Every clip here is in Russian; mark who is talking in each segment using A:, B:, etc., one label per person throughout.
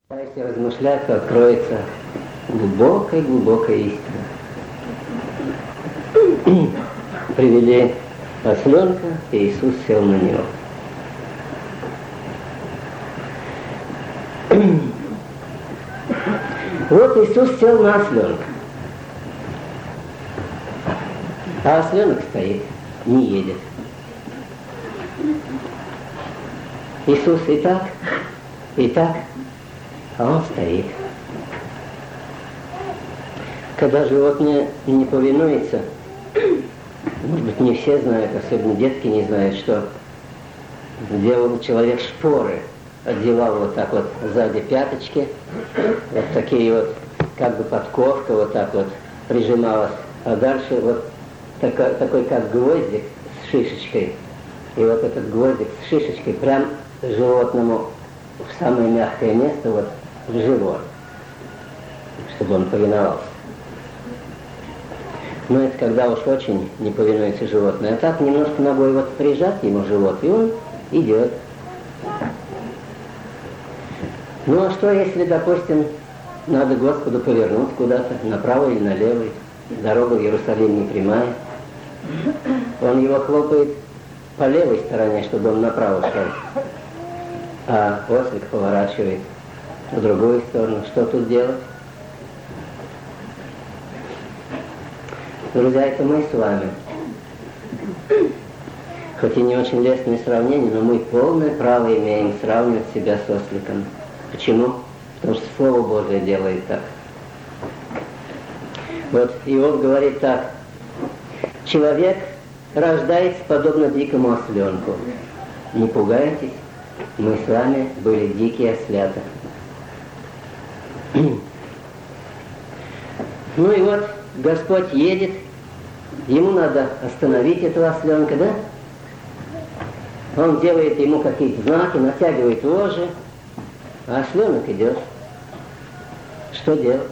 A: Если размышлять, то откроется глубокая истина. Привели осленка, и Иисус сел на него. Вот Иисус сел на осленка. А осленок стоит, не едет. Иисус и так, а он стоит. Когда животное не повинуется, может быть, не все знают, особенно детки не знают, что делал человек шпоры, одевал вот так вот сзади пяточки, вот такие вот, как бы подковка вот так вот прижималась, а дальше вот такой как гвоздик с шишечкой, и вот этот гвоздик с шишечкой прям животному в самое мягкое место, вот в живот, чтобы он повиновался. Но это когда уж очень не повинуется животное. А так немножко ногой вот прижать ему в живот, и он идет. Ну а что, если, допустим, надо Господу повернуть куда-то, направо или налево, дорога в Иерусалим не прямая. Он его хлопает по левой стороне, чтобы он направо шел. А ослик поворачивает в другую сторону. Что тут делать? Друзья, это мы с вами. Хоть и не очень лестное сравнение, но мы полное право имеем сравнивать себя с осликом. Почему? Потому что Слово Божие делает так. Вот Иов говорит так. Человек рождается подобно дикому осленку. Не пугайтесь, мы с вами были дикие ослята. Ну и вот Господь едет, ему надо остановить этого осленка, да? Он делает ему какие-то знаки, натягивает вожжи, а осленок идет. Что делать?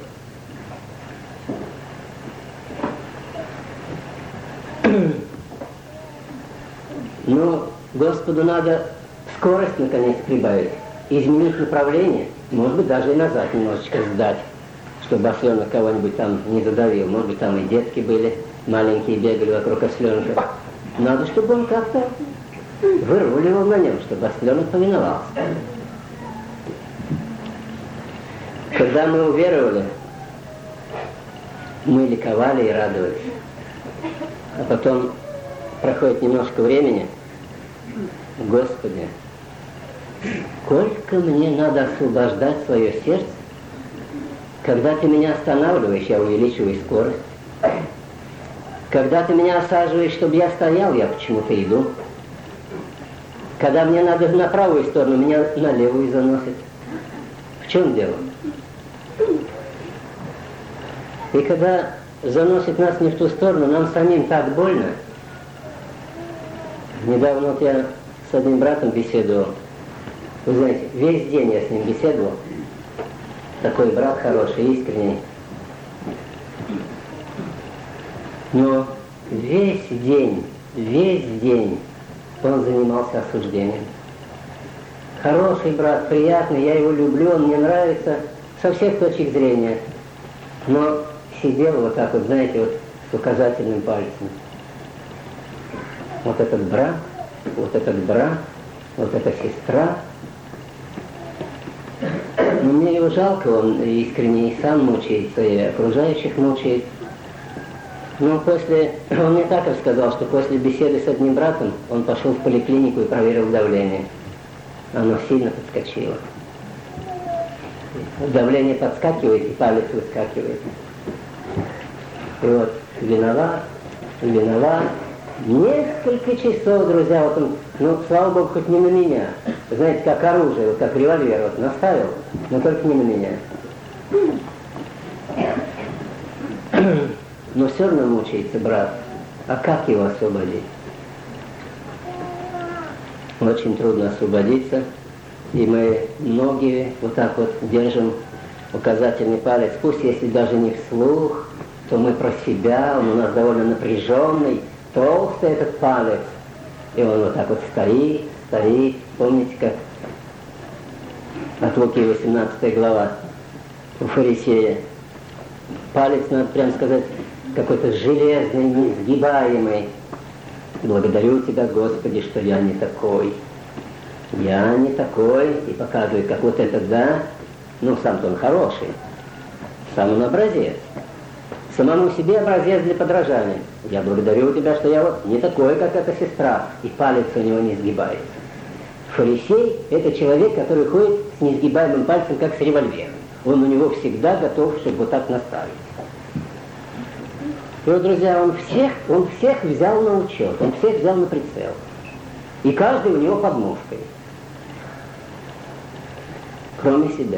A: Ну, Господу надо скорость наконец прибавить, изменить направление, может быть, даже и назад немножечко сдать, чтобы осленок кого-нибудь там не задавил. Может быть, там и детки были, маленькие бегали вокруг осленка. Надо, чтобы он как-то выруливал на нем, чтобы осленок повиновался. Когда мы уверовали, мы ликовали и радовались. А потом проходит немножко времени. Господи, сколько мне надо освобождать свое сердце. Когда ты меня останавливаешь, я увеличиваю скорость. Когда ты меня осаживаешь, чтобы я стоял, я почему-то иду. Когда мне надо на правую сторону, меня на левую заносит. В чем дело? И когда заносит нас не в ту сторону, нам самим так больно. Недавно вот я с одним братом беседовал. Вы знаете, весь день я с ним беседовал. Такой брат хороший, искренний. Но весь день он занимался осуждением. Хороший брат, приятный, я его люблю, он мне нравится со всех точек зрения. Но сидел вот так вот, знаете, вот с указательным пальцем. Вот этот брат, вот эта сестра. Но мне его жалко, он искренне и сам мучается, и окружающих мучает. Но он мне так рассказал, что после беседы с одним братом он пошел в поликлинику и проверил давление. Оно сильно подскочило. Давление подскакивает, и палец выскакивает. И вот виноват. Несколько часов, друзья, вот он, слава Богу, хоть не на меня. Знаете, как оружие, вот как револьвер, вот наставил, но только не на меня. Но все равно мучается брат. А как его освободить? Очень трудно освободиться. И мы многие вот так вот держим указательный палец. Пусть если даже не вслух, то мы про себя, он у нас довольно напряженный, толстый этот палец. И он вот так вот стоит. Помните, как от Луки, 18 глава, у фарисея. Палец, надо прям сказать, какой-то железный, несгибаемый. Благодарю Тебя, Господи, что я не такой. Я не такой. И показывает, как вот этот, да, ну сам-то он хороший. Сам он образец. Самому себе образец для подражания. Я благодарю Тебя, что я вот не такой, как эта сестра. И палец у него не сгибается. Фарисей – это человек, который ходит с несгибаемым пальцем, как с револьвером. Он у него всегда готов, чтобы вот так наставить. И вот, друзья, он всех взял на учет, он всех взял на прицел. И каждый у него под мушкой. Кроме себя.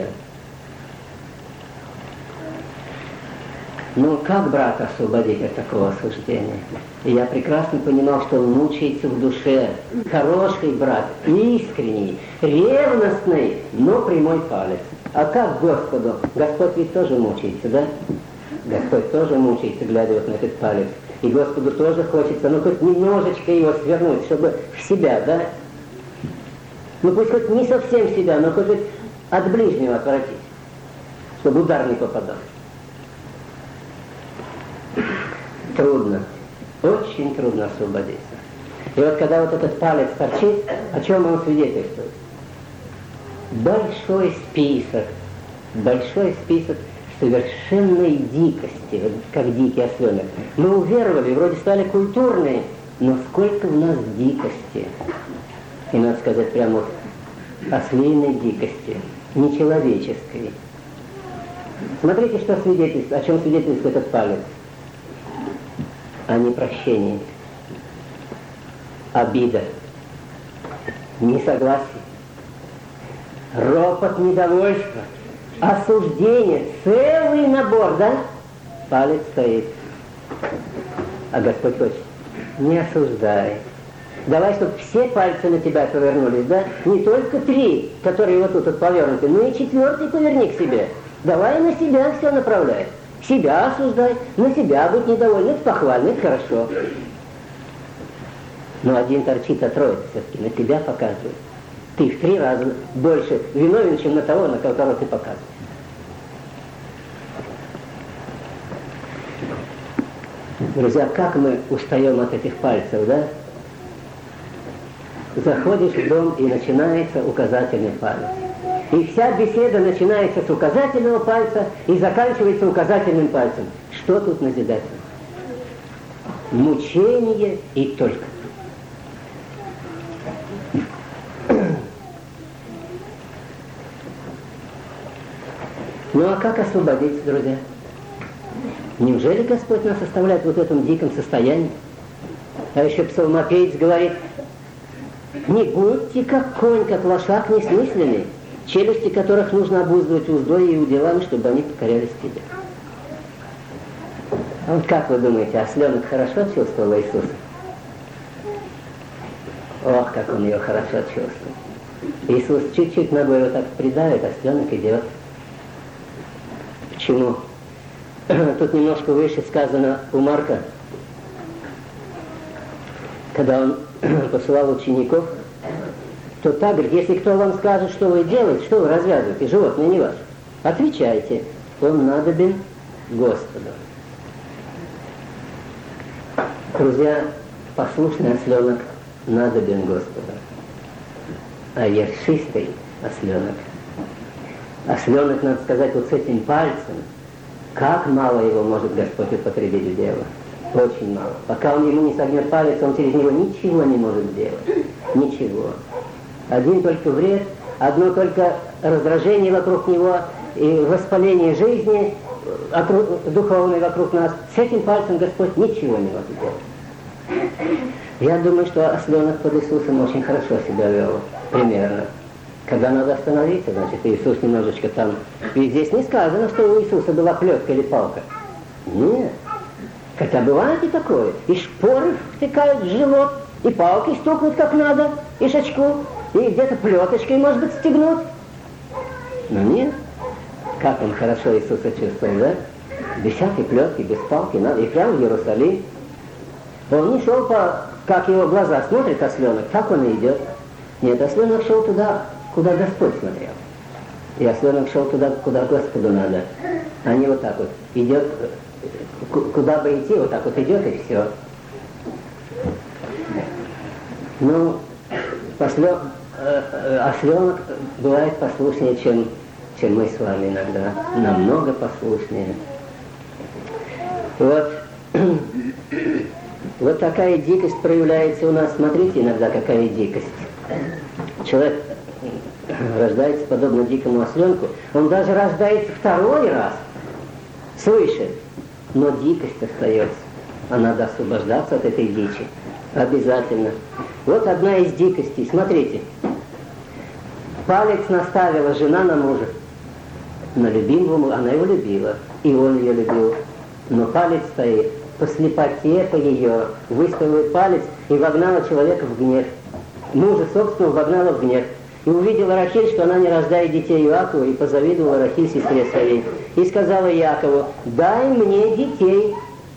A: Ну, как брата освободить от такого осуждения? И я прекрасно понимал, что он мучается в душе. Хороший брат, искренний, ревностный, но прямой палец. А как Господу? Господь ведь тоже мучается, да? Господь тоже мучается, глядя вот на этот палец. И Господу тоже хочется, ну, хоть немножечко его свернуть, чтобы в себя, да? Ну, пусть хоть не совсем в себя, но хоть от ближнего отвратить, чтобы удар не попадал. Трудно, очень трудно освободиться. И вот когда вот этот палец торчит, о чем он свидетельствует? Большой список совершенной дикости, вот как дикий осленок. Мы уверовали, вроде стали культурные, но сколько в нас дикости. И надо сказать прямо вот ослиной дикости, нечеловеческой. Смотрите, что свидетельствует, о чем свидетельствует этот палец. О непрощении, обида, несогласие, ропот недовольства, осуждение, целый набор, да? Палец стоит. А Господь хочет, не осуждай. Давай, чтобы все пальцы на тебя повернулись, да? Не только 3, которые вот тут повернуты, но и 4 поверни к себе. Давай на себя все направляй. Себя осуждай, на себя быть недовольным, это похвально, это хорошо. Но один торчит, а трое все-таки на тебя показывает. Ты в 3 раза больше виновен, чем на того, на которого ты показываешь. Друзья, как мы устаем от этих пальцев, да? Заходишь в дом, и начинается указательный палец. И вся беседа начинается с указательного пальца и заканчивается указательным пальцем. Что тут назидательно? Мучение и только. Ну а как освободиться, друзья? Неужели Господь нас оставляет вот в этом диком состоянии? А еще псалмопевец говорит: не будьте как конь, как лошак несмысленный, челюсти которых нужно обуздывать уздой и уделами, чтобы они покорялись тебе. А вот как вы думаете, осленок хорошо чувствовал Иисуса? Ох, как он ее хорошо чувствовал. Иисус чуть-чуть ногой вот так придавит, осленок идет. Почему? Тут немножко выше сказано у Марка, когда он посылал учеников, то так, говорит, если кто вам скажет, что вы делаете, что вы развязываете, животное не ваше, отвечайте, он надобен Господу. Друзья, послушный осленок надобен Господу, а ершистый осленок, надо сказать, вот с этим пальцем, как мало его может Господь употребить в дело. Очень мало. Пока он ему не согнет палец, он через него ничего не может сделать. Ничего. Один только вред, одно только раздражение вокруг него и воспаление жизни духовной вокруг нас. С этим пальцем Господь ничего не может делать. Я думаю, что осленок под Иисусом очень хорошо себя вел. Примерно. Когда надо остановиться, значит, Иисус немножечко там... Ведь здесь не сказано, что у Иисуса была плетка или палка. Нет. Хотя бывает и такое. И шпоры втыкают в живот, и палкой стукнуть как надо, и шачку, и где-то плеточкой, может быть, стегнуть. Но нет. Как он хорошо Иисуса чувствовал, да? Без всякой плетки, без палки, надо. И прямо в Иерусалим. Он не шел как его глаза смотрят, осленок, так он и идет. Нет, осленок шел туда, куда Господь смотрел. И осленок шел туда, куда Господу надо. А не вот так вот. Идет, куда бы идти, вот так вот идет и все. Ну, осленок бывает послушнее, чем мы с вами иногда. Намного послушнее. Вот такая дикость проявляется у нас. Смотрите иногда, какая дикость. Человек рождается подобно дикому осленку. Он даже рождается второй раз свыше. Но дикость остается. А надо освобождаться от этой дичи. Обязательно. Вот одна из дикостей. Смотрите. Палец наставила жена на мужа. На любимого, она его любила. И он ее любил. Но палец стоит. По слепоте, по ее, выставила палец и вогнала человека в гнев. Мужа собственного вогнала в гнев. И увидела Рахиль, что она не рождает детей Иакову, и позавидовала Рахиль сестре своей. И сказала Якову: дай мне детей.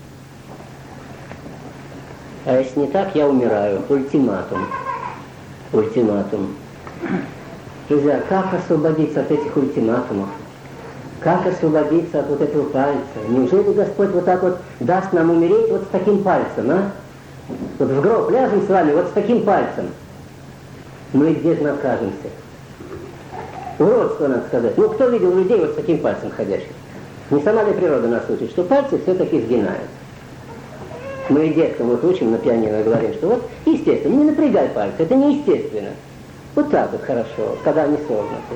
A: А если не так, я умираю. Ультиматум. Ультиматум. Друзья, как освободиться от этих ультиматумов? Как освободиться от вот этого пальца? Неужели Господь вот так вот даст нам умереть вот с таким пальцем, а? Вот в гроб ляжем с вами вот с таким пальцем. Ну и где же мы окажемся? Уродство, надо сказать. Ну, кто видел людей вот с таким пальцем ходящих? Не сама ли природа нас учит, что пальцы все-таки сгинают? Мы и деткам вот учим на пианино и говорим, что вот естественно, не напрягай пальцы, это неестественно. Вот так вот хорошо, когда они согнуты.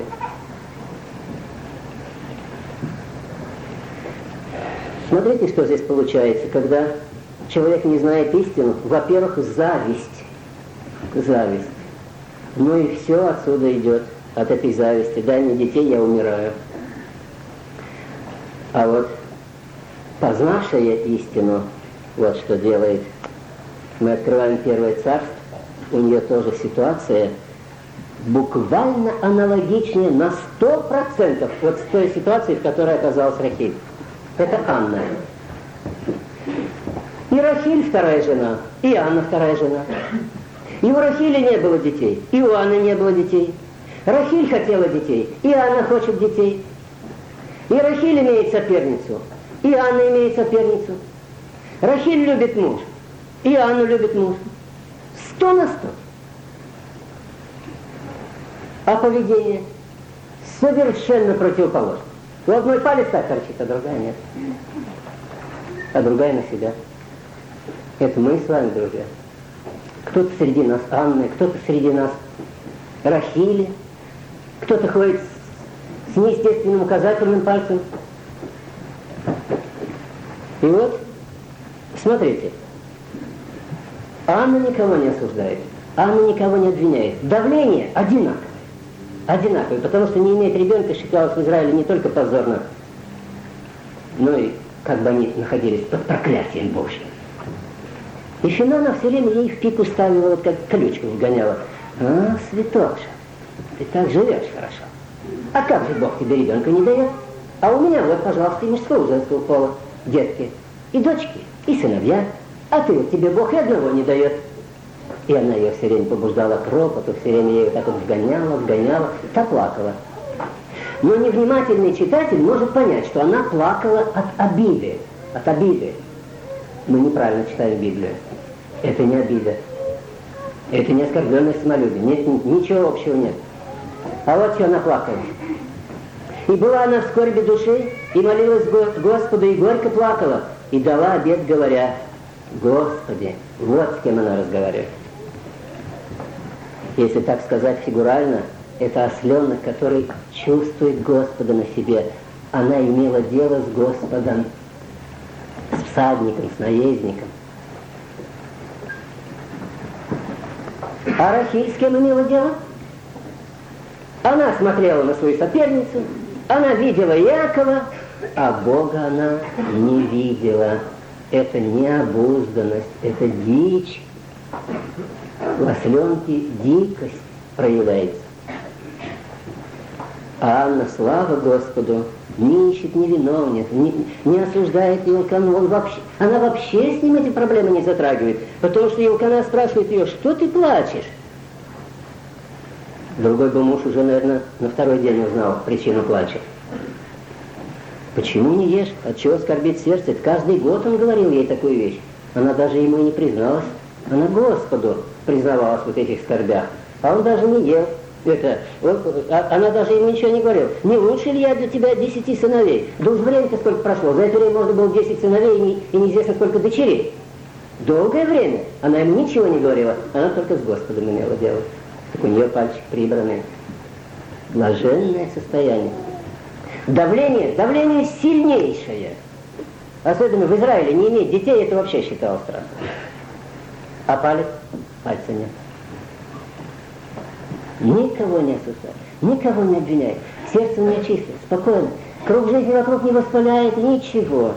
A: Смотрите, что здесь получается, когда человек не знает истину. Во-первых, зависть. Зависть. Ну и все отсюда идет, от этой зависти. Дай мне детей, я умираю. А вот познавшая истину, вот что делает. Мы открываем Первое Царство, у нее тоже ситуация буквально аналогичнее на 100% вот с той ситуации, в которой оказалась Рахиль. Это Анна. И Рахиль вторая жена, и Анна вторая жена. И у Рахили не было детей, и у Анны не было детей. Рахиль хотела детей, и Анна хочет детей. И Рахиль имеет соперницу, и Анна имеет соперницу. Рахиль любит мужа, и Анна любит мужа. 100 на 100. А поведение совершенно противоположно. У одной палец так торчит, а другая нет. А другая на себя. Это мы с вами, друзья. Кто-то среди нас Анны, кто-то среди нас Рахили, кто-то ходит с неестественным указательным пальцем. И вот, смотрите, Анна никого не осуждает, Анна никого не обвиняет. Давление одинаковое. Одинаковое, потому что не иметь ребенка считалось в Израиле не только позорно, но и как бы они находились под проклятием Божьим. И Финана все время ей в пику ставила, вот как колючку вгоняла. А, святоша, ты так живешь хорошо. А как же Бог тебе ребенка не дает? А у меня вот, пожалуйста, и мужского, и женского пола, детки, и дочки, и сыновья. А ты вот тебе Бог и одного не дает. И она ее все время побуждала к ропоту, все время ее так вот вгоняла, та плакала. Но невнимательный читатель может понять, что она плакала от обиды. От обиды. Мы неправильно читаем Библию. Это не обида. Это не оскорбленное самолюбие. Нет, ничего общего нет. А вот что она плакала. И была она в скорби души, и молилась Господу, и горько плакала, и дала обет, говоря: Господи, вот с кем она разговаривает. Если так сказать фигурально, это осленок, который чувствует Господа на себе. Она имела дело с Господом, с всадником, с наездником. А Рахиль с кем имела дело? Она смотрела на свою соперницу, она видела Якова, а Бога она не видела. Это необузданность, это дичь. В осленке дикость проявляется. А Анна, слава Господу, не ищет невиновных, не осуждает Елкану. Она вообще с ним эти проблемы не затрагивает, потому что Елкана спрашивает ее: что ты плачешь? Другой бы муж уже, наверное, на второй день узнал причину плача. Почему не ешь? Отчего скорбит сердце? Это каждый год он говорил ей такую вещь. Она даже ему и не призналась. Она Господу признавалась в вот этих скорбях. А он даже не ел. Она даже ему ничего не говорила. Не лучше ли я для тебя 10 сыновей? Да уж время-то сколько прошло. За это время можно было 10 сыновей и неизвестно сколько дочерей. Долгое время она ему ничего не говорила. Она только с Господом имела дело. Так у нее пальчик прибранный. Блаженное состояние. Давление сильнейшее. Особенно в Израиле не иметь детей, это вообще считалось страшно. А пальца нет. Никого не осуждает, никого не обвиняет. Сердце у меня чистое, спокойно. Круг жизни вокруг не воспаляет ничего.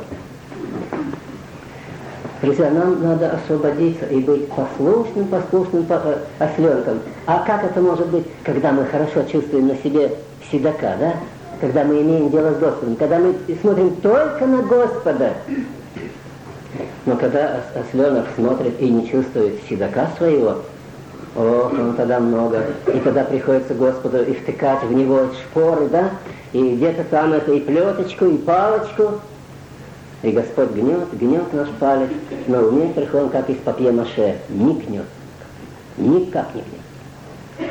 A: Друзья, нам надо освободиться и быть послушным осленком. А как это может быть, когда мы хорошо чувствуем на себе седока, да? Когда мы имеем дело с Господом, когда мы смотрим только на Господа. Но когда осленок смотрит и не чувствует седока своего, он тогда много. И тогда приходится Господу и втыкать в него шпоры, да? И где-то там это и плеточку, и палочку. И Господь гнет наш палец, но у некоторых он как из папье-маше, не гнет. Никак не гнет.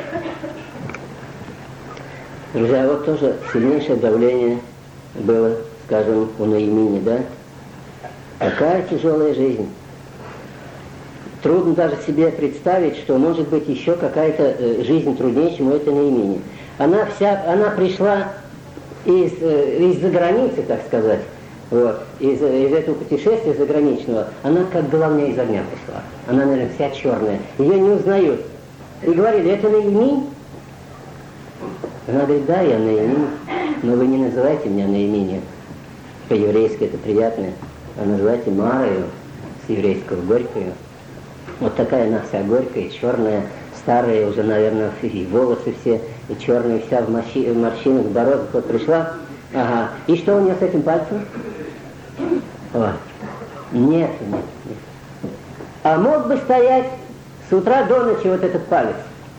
A: Друзья, вот тоже сильнейшее давление было, скажем, у Наимини, да? Какая тяжелая жизнь. Трудно даже себе представить, что может быть еще какая-то жизнь труднее, чем у этой Наимини. Она пришла из-за границы, так сказать, вот, из этого путешествия заграничного, она как головня из огня пришла. Она, наверное, вся черная. Ее не узнают. И говорили, это Наиминь? Она говорит, да, я Наиминь, но вы не называйте меня Наиминью. По-еврейски это приятно. А называйте Марою, с еврейского Горькою. Вот такая она вся горькая, черная, старая уже, наверное, и волосы все, и черная вся в морщинах, в бородах. Вот пришла, ага. И что у нее с этим пальцем? О, нет. А мог бы стоять с утра до ночи вот этот палец.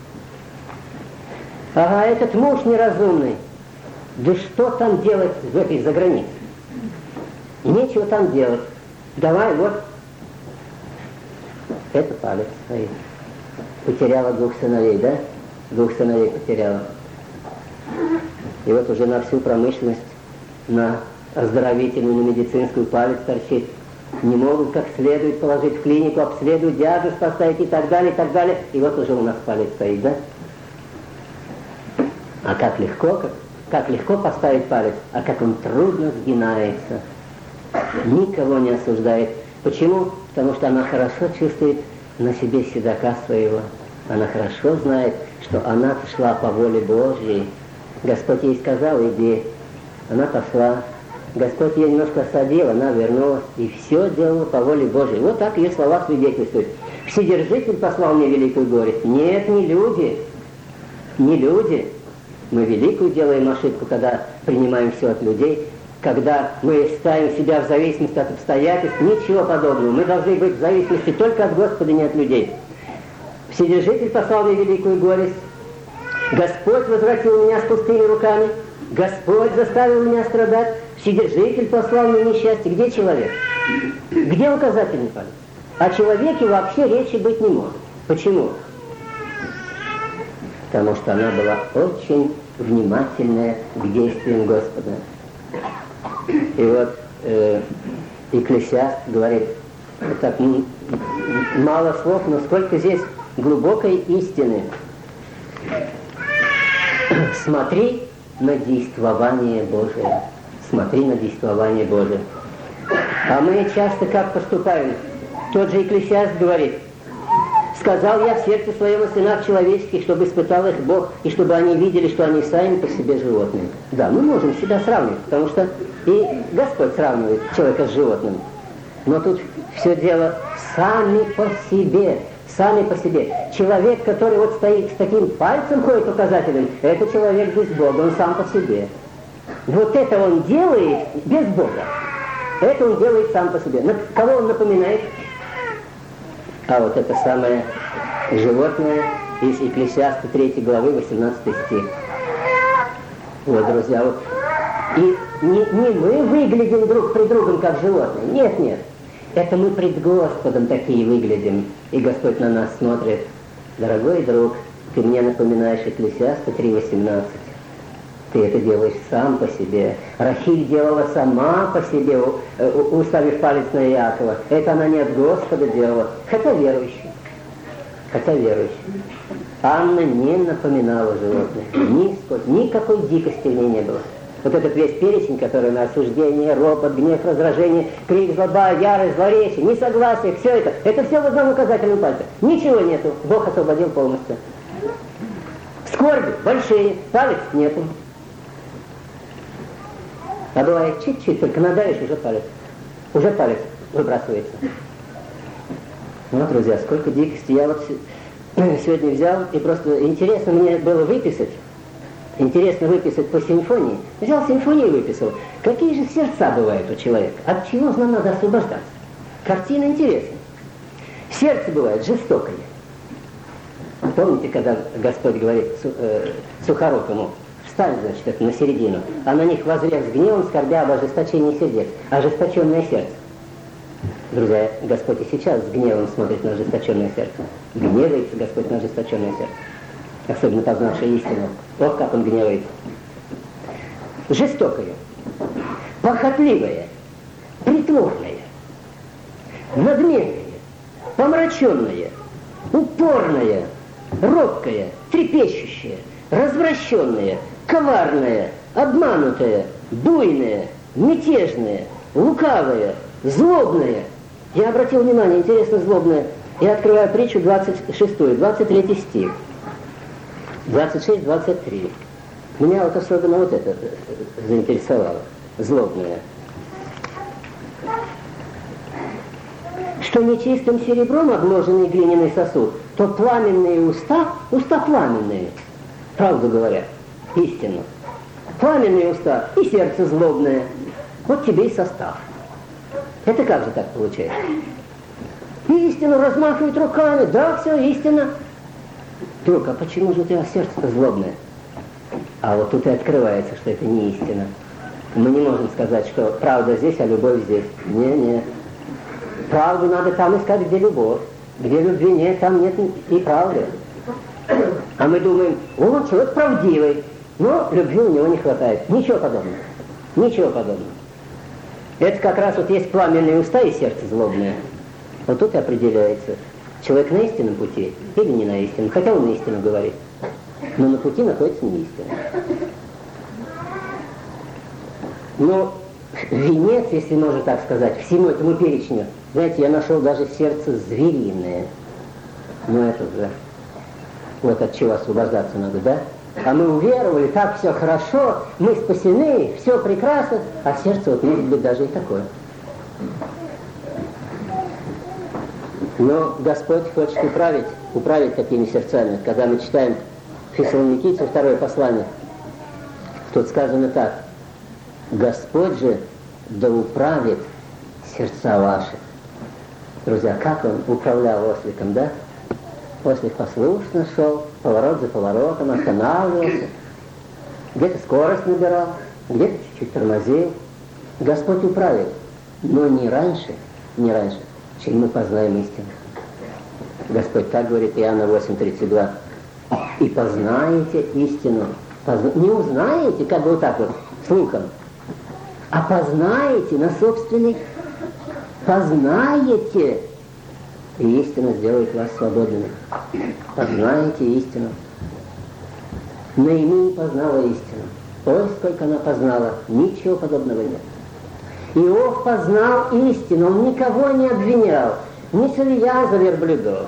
A: Ага, этот муж неразумный. Да что там делать в этой загранице? Нечего там делать. Давай, вот. Это палец стоит. Потеряла 2 сыновей, да? 2 сыновей потеряла. И вот уже на всю промышленность, на оздоровительную, на медицинскую палец торчит. Не могут как следует положить в клинику, обследовать, диагноз поставить и так далее, и так далее. И вот уже у нас палец стоит, да? А как легко поставить палец, а как он трудно сгинается. Никого не осуждает. Почему? Потому что она хорошо чувствует на себе седока своего. Она хорошо знает, что она шла по воле Божьей. Господь ей сказал, иди. Она пошла. Господь ее немножко осадил, она вернулась. И все делала по воле Божьей. Вот так ее слова свидетельствуют. Вседержитель послал мне великую горесть. Нет, не люди. Не люди. Мы великую делаем ошибку, когда принимаем все от людей. Когда мы ставим себя в зависимости от обстоятельств, ничего подобного. Мы должны быть в зависимости только от Господа, не от людей. Вседержитель послал мне великую горесть. Господь возвратил меня с пустыми руками. Господь заставил меня страдать. Вседержитель послал мне несчастье. Где человек? Где указательный палец? О человеке вообще речи быть не может. Почему? Потому что она была очень внимательная к действиям Господа. И вот Экклесиаст говорит, так, мало слов, но сколько здесь глубокой истины. Смотри на действование Божие. Смотри на действование Божие. А мы часто как поступаем? Тот же Экклесиаст говорит, сказал я в сердце своем о сынах человеческих, чтобы испытал их Бог, и чтобы они видели, что они сами по себе животные. Да, мы можем себя сравнивать, потому что и Господь сравнивает человека с животным. Но тут все дело сами по себе. Сами по себе. Человек, который вот стоит с таким пальцем, ходит указателем, это человек без Бога, он сам по себе. Вот это он делает без Бога. Это он делает сам по себе. Кого он напоминает? А вот это самое животное из Екклесиаста 3 главы 18 стих. Вот, друзья, вот. И не мы выглядим друг при другом как животные. Нет, нет. Это мы пред Господом такие выглядим. И Господь на нас смотрит. Дорогой друг, ты мне напоминаешь Екклесиаста 3:18. Ты это делаешь сам по себе. Рахиль делала сама по себе, уставив палец на Иакова. Это она не от Господа делала, хотя верующий. Анна не напоминала животных. Никакой дикости в ней не было. Вот этот весь перечень, который на осуждение, ропот, гнев, раздражение, крик, злоба, ярость, злоречие, несогласие, все это все в одном указательном пальце. Ничего нету. Бог освободил полностью. Скорби большие, палец нету. А бывает чуть-чуть, только надавишь, уже палец выбрасывается. Вот, друзья, сколько дикости. Я вот сегодня взял, и просто интересно мне было выписать по симфонии. Взял симфонию и выписал. Какие же сердца бывают у человека? От чего нам надо освобождаться? Картина интересная. Сердце бывает жестокое. Помните, когда Господь говорит Сухорукому: встань, значит, это на середину, а на них возрек с гневом, скорбя об ожесточении сердец. Ожесточенное сердце. Друзья, Господь и сейчас с гневом смотрит на ожесточенное сердце. Гневается Господь на ожесточенное сердце. Особенно познавший истину. Ох, как он гневается. Жестокое, похотливое, притворное, надменное, помраченное, упорное, робкое, трепещущее, развращенное, коварное, обманутое, буйное, мятежное, лукавое, злобное. Я обратил внимание, интересно, злобное. Я открываю притчу 26, 23 стих. 26-23. Меня вот особенно вот это заинтересовало. Злобное. Что нечистым серебром обложенный глиняный сосуд, то пламенные уста пламенные. Правду говорят, истину. Пламенные уста и сердце злобное. Вот тебе и состав. Это как же так получается? Истину размахивают руками, да, все, истина. Друг, а почему же у тебя сердце-то злобное? А вот тут и открывается, что это не истина. Мы не можем сказать, что правда здесь, а любовь здесь. Не. Правду надо там искать, где любовь. Где любви нет, там нет и правды. А мы думаем, он человек правдивый, но любви у него не хватает. Ничего подобного. Это как раз вот есть пламенные уста и сердце злобное. Вот тут и определяется, человек на истинном пути или не на истинном. Хотя он на истину говорит, но на пути находится не истина. Но венец, если можно так сказать, всему этому перечню, знаете, я нашел даже сердце звериное. Но это же вот от чего освобождаться надо, да? А мы уверовали, так все хорошо, мы спасены, все прекрасно, а сердце вот может быть даже и такое. Но Господь хочет управить такими сердцами. Когда мы читаем Фессалоникийцам 2 послание, тут сказано так: Господь же да управит сердца ваши. Друзья, как он управлял осликом, да? Ослик послушно шел, поворот за поворотом, останавливался, где-то скорость набирал, где-то чуть-чуть тормозил. Господь управит, но не раньше, чем мы познаем истину. Господь так говорит, Иоанна 8:32. И познаете истину. Не узнаете, как бы вот так вот, слухом, а познаете на собственный. Познаете, и истина сделает вас свободными. Познаете истину. Ноемия познала истину. Ой, сколько она познала, ничего подобного нет. Иов познал истину, он никого не обвинял, ни сырья за верблюдов,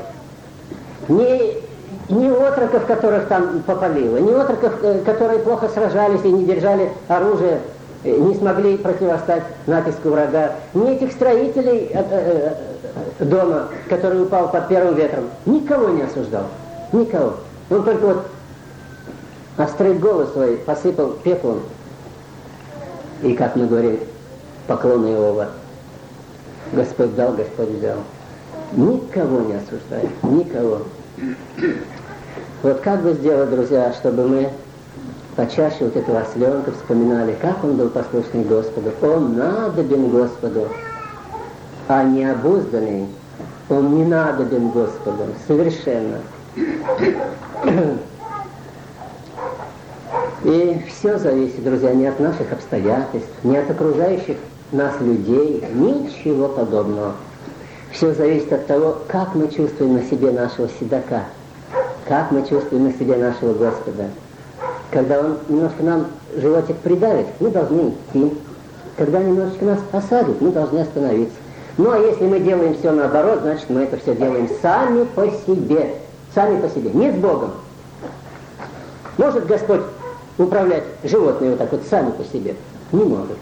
A: ни отроков, которых там попалило, ни отроков, которые плохо сражались и не держали оружие, не смогли противостать натиску врага, ни этих строителей дома, который упал под первым ветром. Никого не осуждал, никого. Он только вот острый голос свой посыпал пеплом, и, как мы говорим, поклон Иова. Господь дал, Господь взял. Никого не осуждает, никого. Вот как бы сделать, друзья, чтобы мы почаще вот этого осленка вспоминали, как он был послушный Господу. Он надобен Господу, а не обузданный. Он не надобен Господу. Совершенно. И все зависит, друзья, не от наших обстоятельств, не от окружающих нас людей, ничего подобного. Все зависит от того, как мы чувствуем на себе нашего седока, как мы чувствуем на себе нашего Господа. Когда он немножко нам животик придавит, мы должны идти. Когда немножечко нас посадит, мы должны остановиться. Ну а если мы делаем все наоборот, значит мы это все делаем сами по себе. Сами по себе, не с Богом. Может Господь управлять животные вот так вот сами по себе? Не может.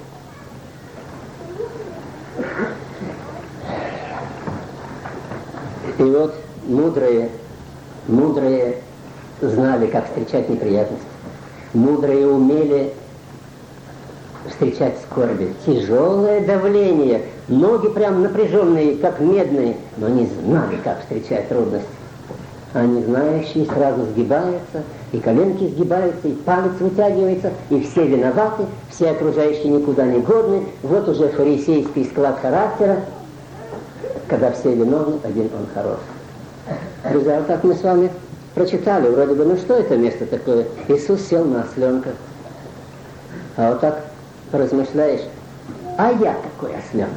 A: И вот мудрые знали, как встречать неприятности. Мудрые умели встречать скорби. Тяжелое давление, ноги прям напряженные, как медные, но они знали, как встречать трудности. А незнающие сразу сгибаются, и коленки сгибаются, и палец вытягивается, и все виноваты, все окружающие никуда не годны. Вот уже фарисейский склад характера, когда все виновны, один он хорош. Друзья, вот так мы с вами прочитали, вроде бы, ну что это место такое? Иисус сел на осленка. А вот так поразмышляешь, а я какой осленок?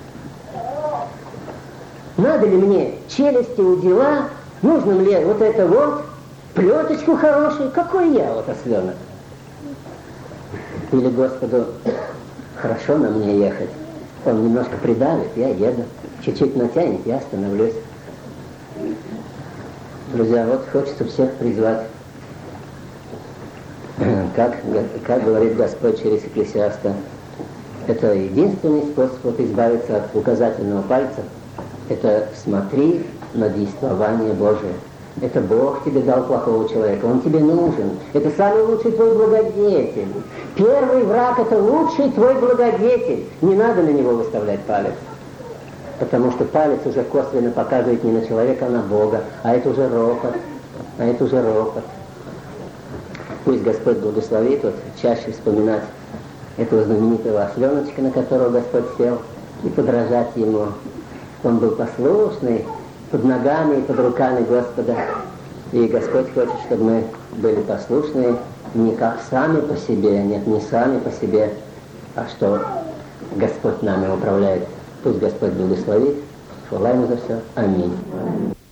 A: Надо ли мне челюсти удила? Нужно ли вот это вот, плеточку хорошую? Какой я вот осленок? Или Господу хорошо на мне ехать? Он немножко придавит, я еду. Чуть-чуть натянет, я остановлюсь. Друзья, вот хочется всех призвать. Как говорит Господь через Екклесиаста, это единственный способ вот избавиться от указательного пальца. Это смотри на действование Божие. Это Бог тебе дал плохого человека, он тебе нужен. Это самый лучший твой благодетель. Первый враг — это лучший твой благодетель. Не надо на него выставлять палец. Потому что палец уже косвенно показывает не на человека, а на Бога. А это уже ропот. Пусть Господь благословит вот чаще вспоминать этого знаменитого осленочка, на которого Господь сел, и подражать ему. Он был послушный под ногами и под руками Господа. И Господь хочет, чтобы мы были послушны не как сами по себе, нет, не сами по себе, а что Господь нами управляет. Пусть Господь благословит. Хвала Ему за все. Аминь.